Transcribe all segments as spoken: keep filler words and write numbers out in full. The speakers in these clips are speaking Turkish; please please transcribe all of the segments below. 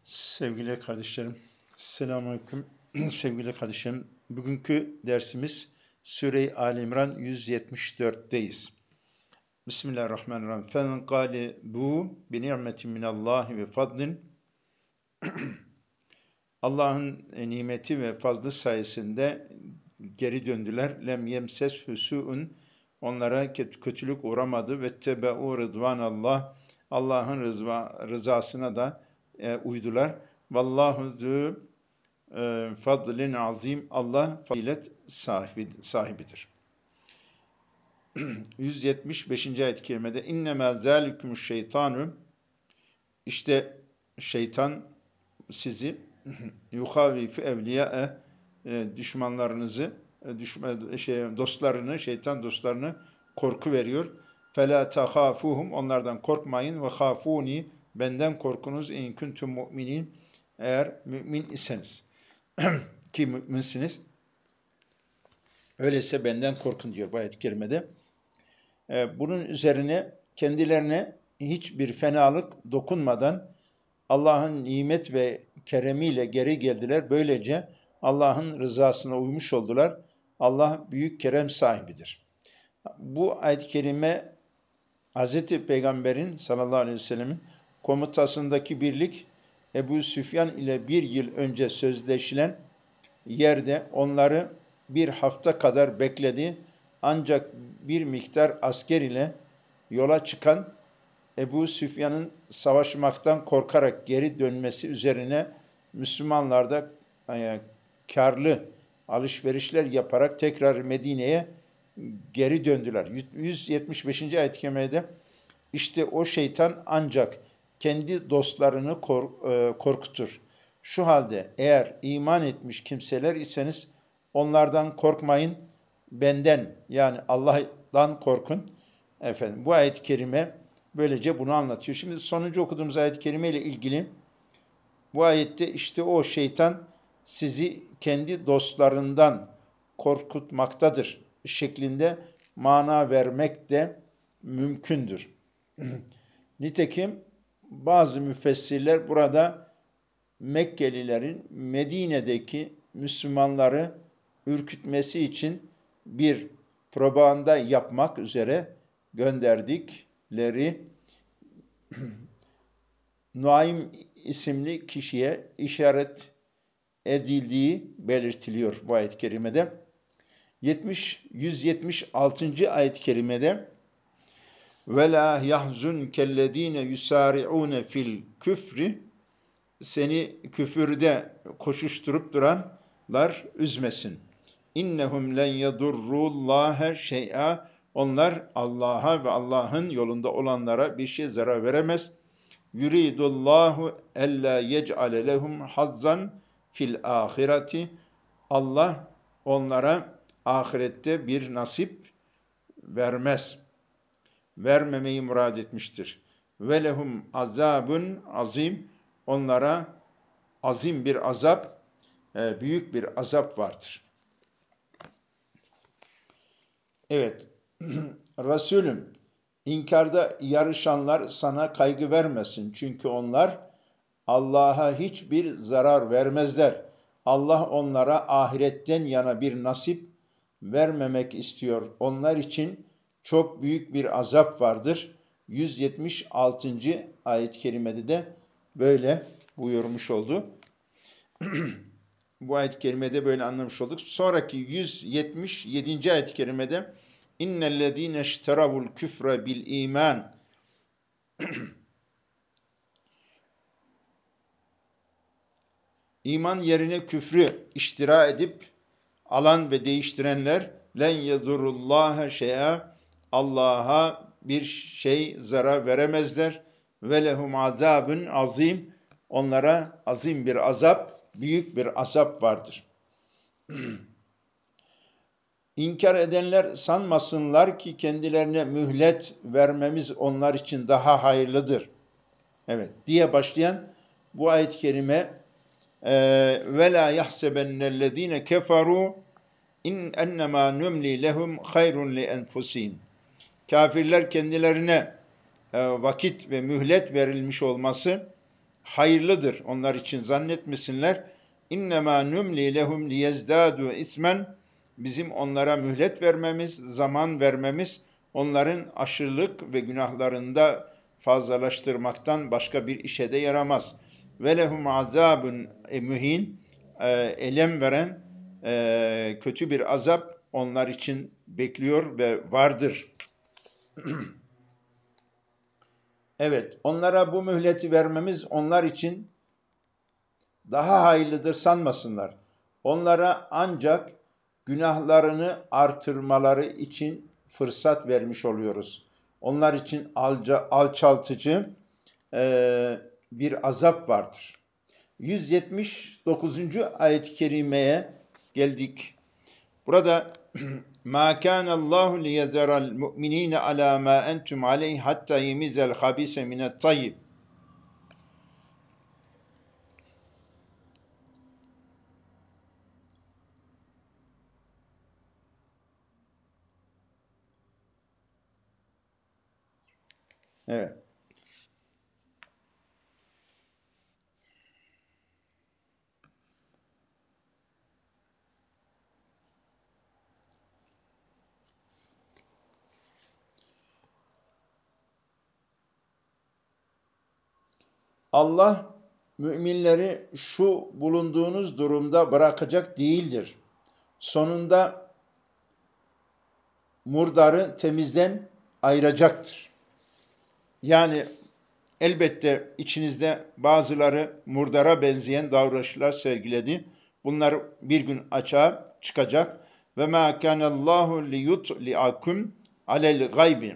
Sevgili kardeşlerim, selamünaleyküm. Sevgili kardeşlerim, bugünkü dersimiz Süre-i Ali İmran yüz yetmiş dört'teyiz. Bismillahirrahmanirrahim. Fen bu bi ni'metin minallahi ve fadlin. Allah'ın nimeti ve fazlı sayesinde geri döndüler. Lem yemses husu'un, onlara kötülük uğramadı ve tebe'u rıdvanallah, Allah'ın rızva, rızasına da e, uydular. Vallahu zü e, fadlin azim, Allah fazilet sahibi, sahibidir. yüz yetmiş beşinci ayet-i kerimede innemâ zâliküm şeytanu, işte şeytan sizi yuhavifi evliya'e, düşmanlarınızı, düşman, şey, dostlarını, şeytan dostlarını korku veriyor. Fela tahafuhum, onlardan korkmayın, ve khafuni, benden korkunuz, in kuntum mu'minin, eğer mümin iseniz. Ki müminsiniz. Öyleyse benden korkun diyor bu ayet-i kerimede. Bunun üzerine kendilerine hiçbir fenalık dokunmadan Allah'ın nimet ve keremiyle geri geldiler. Böylece Allah'ın rızasına uymuş oldular. Allah büyük kerem sahibidir. Bu ayet-i kerime Hz. Peygamber'in sallallahu aleyhi ve sellemin komutasındaki birlik Ebu Süfyan ile bir yıl önce sözleşilen yerde onları bir hafta kadar bekledi. Ancak bir miktar asker ile yola çıkan Ebu Süfyan'ın savaşmaktan korkarak geri dönmesi üzerine Müslümanlar da e, karlı alışverişler yaparak tekrar Medine'ye geri döndüler. yüz yetmiş beşinci ayet-i kerimede işte o şeytan ancak kendi dostlarını kork e, korkutur. Şu halde eğer iman etmiş kimseler iseniz onlardan korkmayın, benden yani Allah'tan korkun. Efendim, bu ayet-i kerime böylece bunu anlatıyor. Şimdi sonuncu okuduğumuz ayet-i kerime ile ilgili bu ayette işte o şeytan sizi kendi dostlarından korkutmaktadır şeklinde mana vermek de mümkündür. Nitekim bazı müfessirler burada Mekkelilerin Medine'deki Müslümanları ürkütmesi için bir propaganda yapmak üzere gönderdikleri Nuaym isimli kişiye işaret edildiği belirtiliyor bu ayet-i kerimede. yüz yetmiş altıncı ayet-i kerimede وَلَا يَحْزُنْ كَالَّذ۪ينَ يُسَارِعُونَ fil küfri, seni küfürde koşuşturup duranlar üzmesin. İnnehum len yedurrullaha şey'a, onlar Allah'a ve Allah'ın yolunda olanlara bir şey zarar veremez. Yuridullahu ella yec'ale lehum hazzan fil ahireti, Allah onlara ahirette bir nasip vermez. Vermemeyi murad etmiştir. Ve lehum azabun azim, onlara azim bir azap, büyük bir azap vardır. Evet, Resulüm, inkarda yarışanlar sana kaygı vermesin. Çünkü onlar Allah'a hiçbir zarar vermezler. Allah onlara ahiretten yana bir nasip vermemek istiyor. Onlar için çok büyük bir azap vardır. yüz yetmiş altıncı ayet-i kerimede de böyle buyurmuş oldu. Bu ayet-i kerimede böyle anlamış olduk. Sonraki yüz yetmiş yedinci ayet-i kerimede İnnellezîne işteravul küfre bil iman, İman yerine küfrü iştira edip alan ve değiştirenler len yedurullaha şey'a, Allah'a bir şey zarar veremezler. Ve lehum azabun azim, onlara azim bir azap, büyük bir azap vardır. İnkar edenler sanmasınlar ki kendilerine mühlet vermemiz onlar için daha hayırlıdır. Evet, diye başlayan bu ayet-i kerime ve la yahsebennellezine keferu in ennema numli lehum hayrun li enfusihim. Kafirler kendilerine vakit ve mühlet verilmiş olması hayırlıdır onlar için, zannetmesinler. İnnemâ numli lehum liyezdâdû ismen, bizim onlara mühlet vermemiz, zaman vermemiz, onların aşırılık ve günahlarında fazlalaştırmaktan başka bir işe de yaramaz. Ve lehum azâbun mühin, elem veren e, kötü bir azap onlar için bekliyor ve vardır. Evet, onlara bu mühleti vermemiz onlar için daha hayırlıdır sanmasınlar. Onlara ancak günahlarını artırmaları için fırsat vermiş oluyoruz. Onlar için alca, alçaltıcı e, bir azap vardır. yüz yetmiş dokuzuncu ayet-i kerimeye geldik. Burada مَا كَانَ اللّٰهُ لِيَذَرَ الْمُؤْمِنِينَ عَلَى مَا أَنْتُمْ عَلَيْهِ حَتَّى يَمِيزَ الْخَبِيثَ مِنَ الطَّيِّبِ. Evet. Allah müminleri şu bulunduğunuz durumda bırakacak değildir. Sonunda murdarı temizden ayıracaktır. Yani elbette içinizde bazıları murdara benzeyen davranışlar sergiledi. Bunlar bir gün açığa çıkacak. Ve ma kanallahu liyutliakum alel gaybi.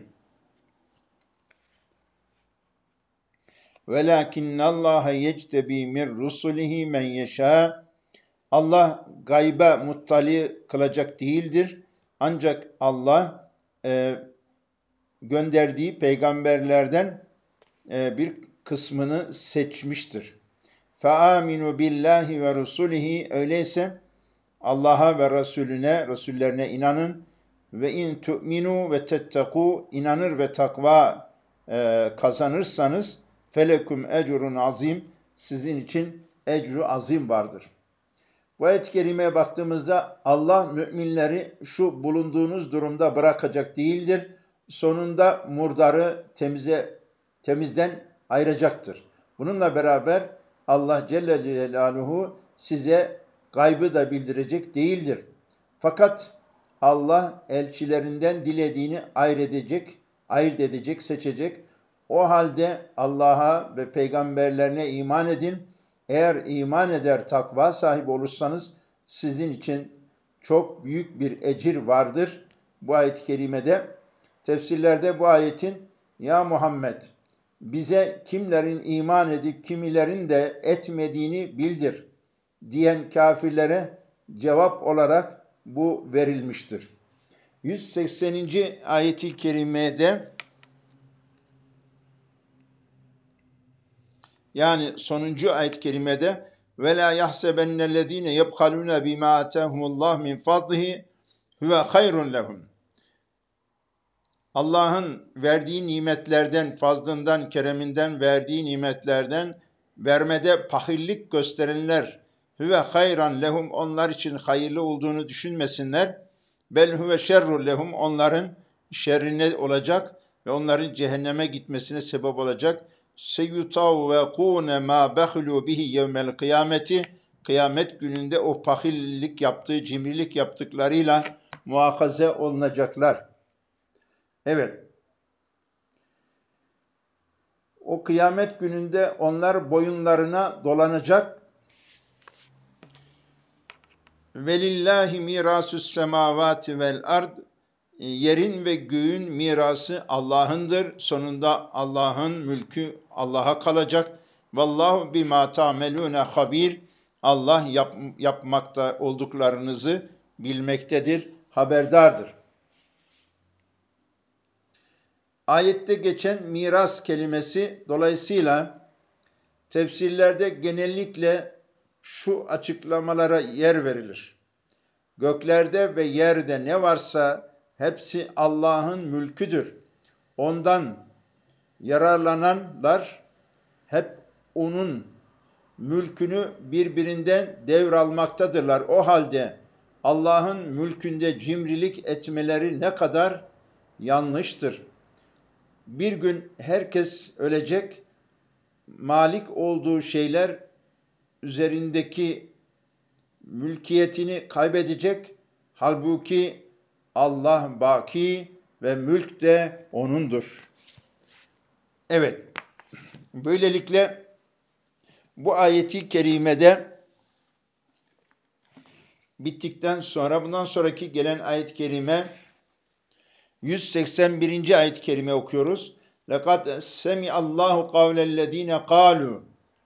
Velakinnallaha yectebi min rusulihi men yeşâ. Allah gayba muttali kılacak değildir. Ancak Allah e, gönderdiği peygamberlerden e, bir kısmını seçmiştir. فَآمِنُوا بِاللّٰهِ وَرُسُولِهِ. Öyleyse Allah'a ve Resulüne, Resullerine inanın. Ve in tu'minu ve tettekû, inanır ve takva e, kazanırsanız felekum ecrun azim, sizin için ecru azim vardır. Bu ayet-i kerimeye baktığımızda Allah müminleri şu bulunduğunuz durumda bırakacak değildir. Sonunda murdarı temize, temizden ayıracaktır. Bununla beraber Allah Celle Celaluhu size gaybı da bildirecek değildir. Fakat Allah elçilerinden dilediğini ayırt edecek, ayırt edecek, seçecek. O halde Allah'a ve peygamberlerine iman edin. Eğer iman eder, takva sahibi olursanız sizin için çok büyük bir ecir vardır. Bu ayet-i kerimede, tefsirlerde bu ayetin ya Muhammed bize kimlerin iman edip kimilerin de etmediğini bildir diyen kafirlere cevap olarak bu verilmiştir. yüz sekseninci ayet-i kerimede, yani sonuncu ayet-i kerimede ve la yahsebennellezine yebhaluna bima atahumullah min fadlihi huve hayrun lehum. Allah'ın verdiği nimetlerden, fazlından, kereminden verdiği nimetlerden vermede pahillik gösterenler huve hayran lehum, onlar için hayırlı olduğunu düşünmesinler. Bel huve şerrun lehum, onların şerrine olacak ve onların cehenneme gitmesine sebep olacak. Seyutavvekûne mâ behulû bihi yevmel kıyameti, kıyamet gününde o pahillik yaptığı, cimrilik yaptıklarıyla muhakaze olunacaklar. Evet, o kıyamet gününde onlar boyunlarına dolanacak. Velillahi mirasus semavati vel ard. Yerin ve göğün mirası Allah'ındır. Sonunda Allah'ın mülkü Allah'a kalacak. Vallahu bima ta'melune habir. Allah yap, yapmakta olduklarınızı bilmektedir, haberdardır. Ayette geçen miras kelimesi dolayısıyla tefsirlerde genellikle şu açıklamalara yer verilir. Göklerde ve yerde ne varsa hepsi Allah'ın mülküdür. Ondan yararlananlar hep onun mülkünü birbirinden devralmaktadırlar. O halde Allah'ın mülkünde cimrilik etmeleri ne kadar yanlıştır. Bir gün herkes ölecek, malik olduğu şeyler üzerindeki mülkiyetini kaybedecek. Halbuki Allah baki ve mülk de O'nundur. Evet, böylelikle bu ayeti kerimede bittikten sonra bundan sonraki gelen ayet-i kerime yüz seksen birinci ayet-i kerime okuyoruz. لَقَدْ سَمِعَ اللّٰهُ قَوْلَ الَّذ۪ينَ قَالُوا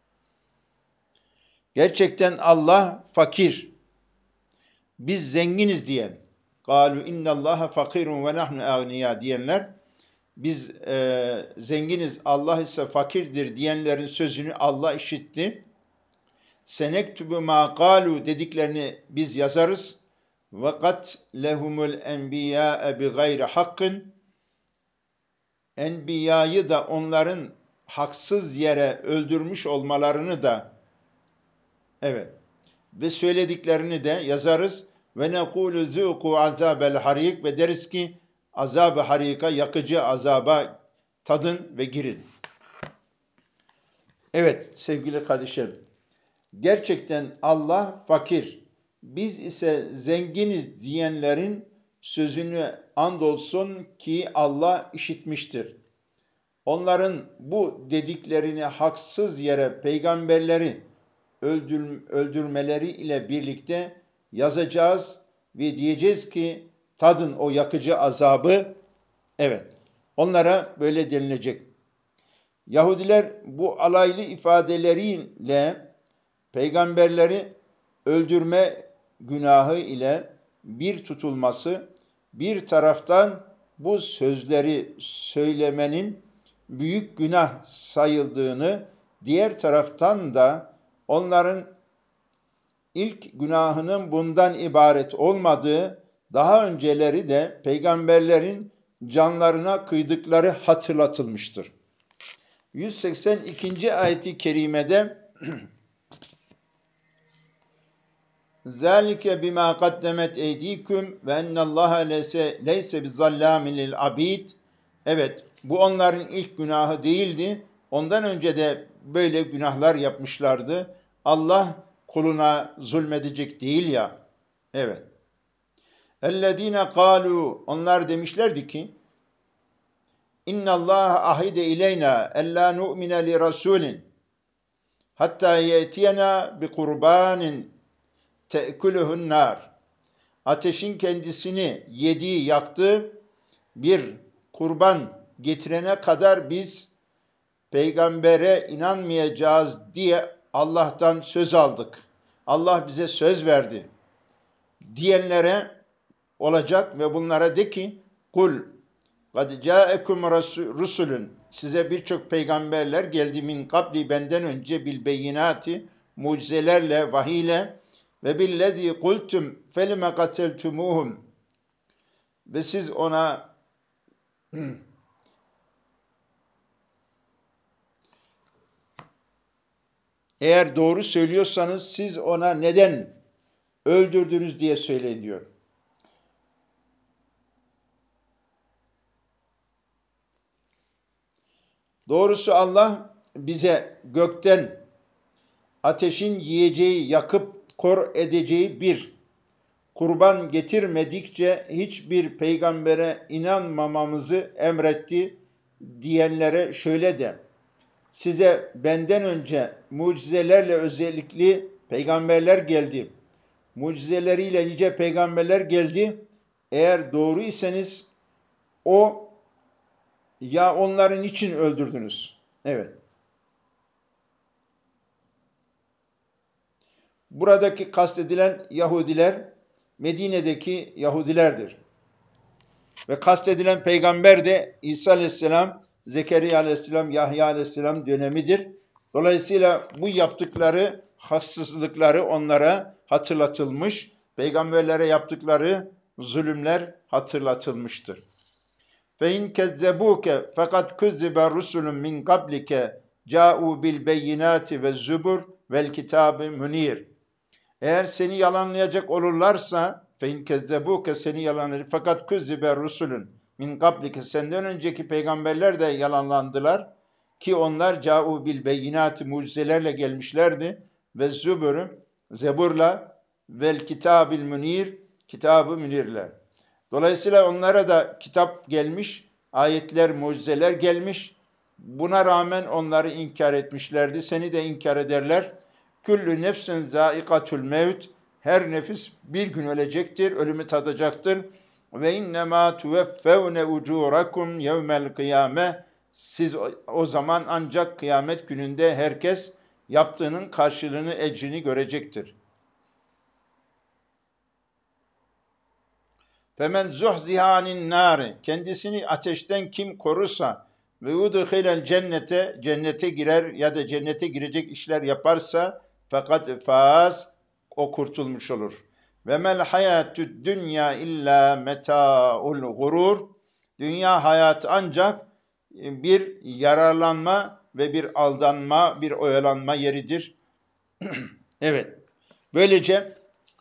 Gerçekten Allah fakir, biz zenginiz diyen, قَالُوا اِنَّ اللّٰهَ فَقِيرٌ وَنَحْنُ اَغْنِيَا diyenler, biz e, zenginiz, Allah ise fakirdir diyenlerin sözünü Allah işitti. Senektubu ma qalu dediklerini biz yazarız. Ve kat lehumul enbiya bi gayri hakkın. Enbiyayı da onların haksız yere öldürmüş olmalarını da evet ve söylediklerini de yazarız. Ve nekulu zuku azabel harik ve deriz ki azab-ı harika, yakıcı azaba tadın ve girin. Evet sevgili kardeşlerim, gerçekten Allah fakir, biz ise zenginiz diyenlerin sözünü andolsun ki Allah işitmiştir. Onların bu dediklerini haksız yere peygamberleri öldür, öldürmeleri ile birlikte yazacağız ve diyeceğiz ki tadın o yakıcı azabı. Evet, onlara böyle denilecek. Yahudiler bu alaylı ifadeleriyle peygamberleri öldürme günahı ile bir tutulması, bir taraftan bu sözleri söylemenin büyük günah sayıldığını, diğer taraftan da onların ilk günahının bundan ibaret olmadığı, daha önceleri de peygamberlerin canlarına kıydıkları hatırlatılmıştır. yüz seksen ikinci ayeti kerimede Zalike bima kaddemet eydikum ve ennallaha leyse leyse bizallamin lil abid. Evet, bu onların ilk günahı değildi. Ondan önce de böyle günahlar yapmışlardı. Allah kuluna zulmedecek değil ya. Evet. Ellezine kalu onlar demişlerdi ki İnnallaha ahide ileyna ella nu'mine li rasulin hatta yetiyena bi kurbanin te'kuluhun nar. Ateşin kendisini yediği, yaktığı bir kurban getirene kadar biz peygambere inanmayacağız diye Allah'tan söz aldık. Allah bize söz verdi diyenlere olacak ve bunlara de ki kul kad ca'ekum rusulun size birçok peygamberler geldi min kabli benden önce bil beyinati mucizelerle, vahiyle ve billezî kultum felime kateltumuhum ve siz ona eğer doğru söylüyorsanız siz ona neden öldürdünüz diye söyleyin diyor. Doğrusu Allah bize gökten ateşin yiyeceği, yakıp kor edeceği bir kurban getirmedikçe hiçbir peygambere inanmamamızı emretti diyenlere şöyle de, size benden önce mucizelerle özellikli peygamberler geldi. Mucizeleriyle nice peygamberler geldi. Eğer doğru iseniz o ya onların için öldürdünüz. Evet. Buradaki kastedilen Yahudiler Medine'deki Yahudilerdir. Ve kastedilen peygamber de İsa Aleyhisselam, Zekeriya Aleyhisselam, Yahya Aleyhisselam dönemidir. Dolayısıyla bu yaptıkları haksızlıkları onlara hatırlatılmış, peygamberlere yaptıkları zulümler hatırlatılmıştır. فَاِنْ كَذَّبُوكَ فَقَدْ كُذِّبَ رُسُلٌ مِنْ قَبْلِكَ جَاءُوا بِالْبَيِّنَاتِ وَالزُّبُرِ vel kitabı münir. Eğer seni yalanlayacak olurlarsa fein kezzebuke seni yalanlayacak. Fakat kuzzibe rusulün min kablike senden önceki peygamberler de yalanlandılar ki onlar ca'u bil beyinati mucizelerle gelmişlerdi ve zübürü zeburla vel kitabil münir kitabı münirler. Dolayısıyla onlara da kitap gelmiş, ayetler, mucizeler gelmiş. Buna rağmen onları inkar etmişlerdi. Seni de inkar ederler. Küllü nefsin zâikatul mevt. Her nefis bir gün ölecektir, ölümü tadacaktır. Ve innemâ tuveffevne ucûrakum yevmel kıyâme. Siz o zaman ancak kıyamet gününde herkes yaptığının karşılığını, ecrini görecektir. Femen zuhzihanin nâri. Kendisini ateşten kim korursa ve udkhilel cennete cennete girer ya da cennete girecek işler yaparsa fakat faz o kurtulmuş olur. Ve mel hayatü dünya illa metaul gurur. Dünya hayatı ancak bir yararlanma ve bir aldanma, bir oyalanma yeridir. Evet. Böylece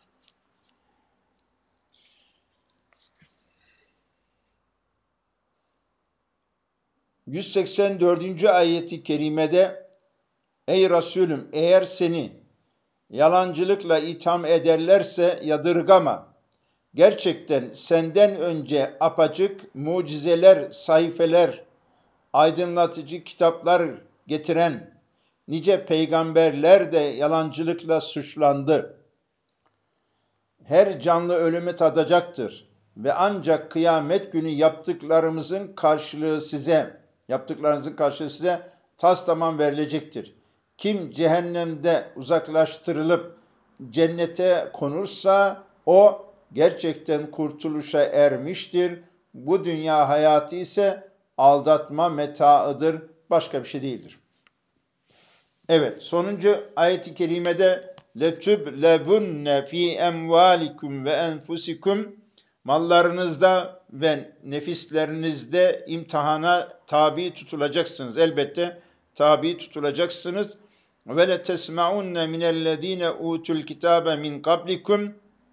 yüz seksen dördüncü ayeti kerimede ey Resulüm eğer seni yalancılıkla itham ederlerse yadırgama. Gerçekten senden önce apaçık mucizeler, sayfeler, aydınlatıcı kitaplar getiren nice peygamberler de yalancılıkla suçlandı. Her canlı ölümü tadacaktır ve ancak kıyamet günü yaptıklarımızın karşılığı size, yaptıklarınızın karşılığı size tas tamam verilecektir. Kim cehennemde uzaklaştırılıp cennete konursa o gerçekten kurtuluşa ermiştir. Bu dünya hayatı ise aldatma metaıdır, başka bir şey değildir. Evet, sonuncu ayet-i kerimede letüblevunne fi emvalikum ve enfusikum mallarınızda ve nefislerinizde imtihana tabi tutulacaksınız. Elbette tabi tutulacaksınız. Ve le tesmaunne minellezine utul kitabe min kablikum.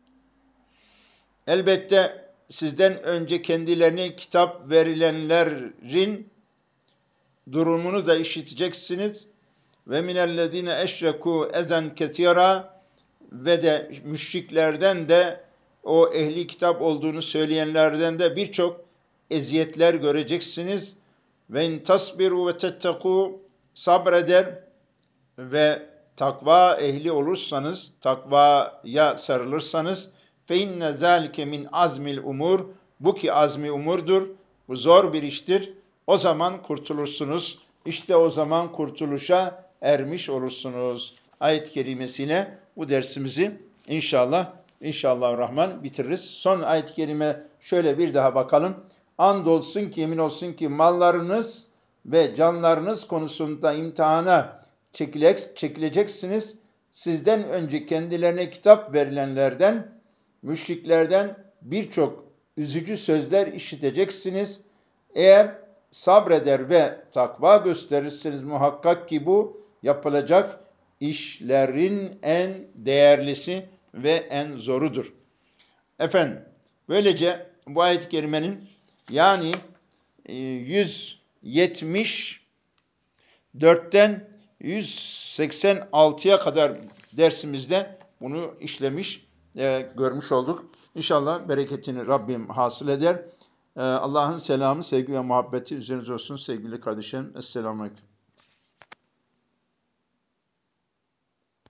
Elbette sizden önce kendilerine kitap verilenlerin durumunu da işiteceksiniz. Ve minellezine eşreku ezen kesira ve de müşriklerden de o ehli kitap olduğunu söyleyenlerden de birçok eziyetler göreceksiniz. Ve in tasbiru ve tetteku sabreder ve takva ehli olursanız, takvaya sarılırsanız fe inne zâlike min azmil umur. Bu ki azmi umurdur. Bu zor bir iştir. O zaman kurtulursunuz. İşte o zaman kurtuluşa ermiş olursunuz. Ayet-i kerimesiyle bu dersimizi inşallah inşallahurrahman bitiririz. Son ayet-i kerime şöyle bir daha bakalım. Andolsun ki emin olsun ki mallarınız ve canlarınız konusunda imtihana çekileceksiniz. Sizden önce kendilerine kitap verilenlerden, müşriklerden birçok üzücü sözler işiteceksiniz. Eğer sabreder ve takva gösterirseniz muhakkak ki bu yapılacak işlerin en değerlisi ve en zorudur. Efendim, böylece bu ayet-i kerimenin yani yüz yetmiş dörtten yüz seksen altıya kadar dersimizde bunu işlemiş, e, görmüş olduk. İnşallah bereketini Rabbim hasıl eder. E, Allah'ın selamı, sevgi ve muhabbeti üzerinize olsun sevgili kardeşlerim. Esselamu Aleyküm.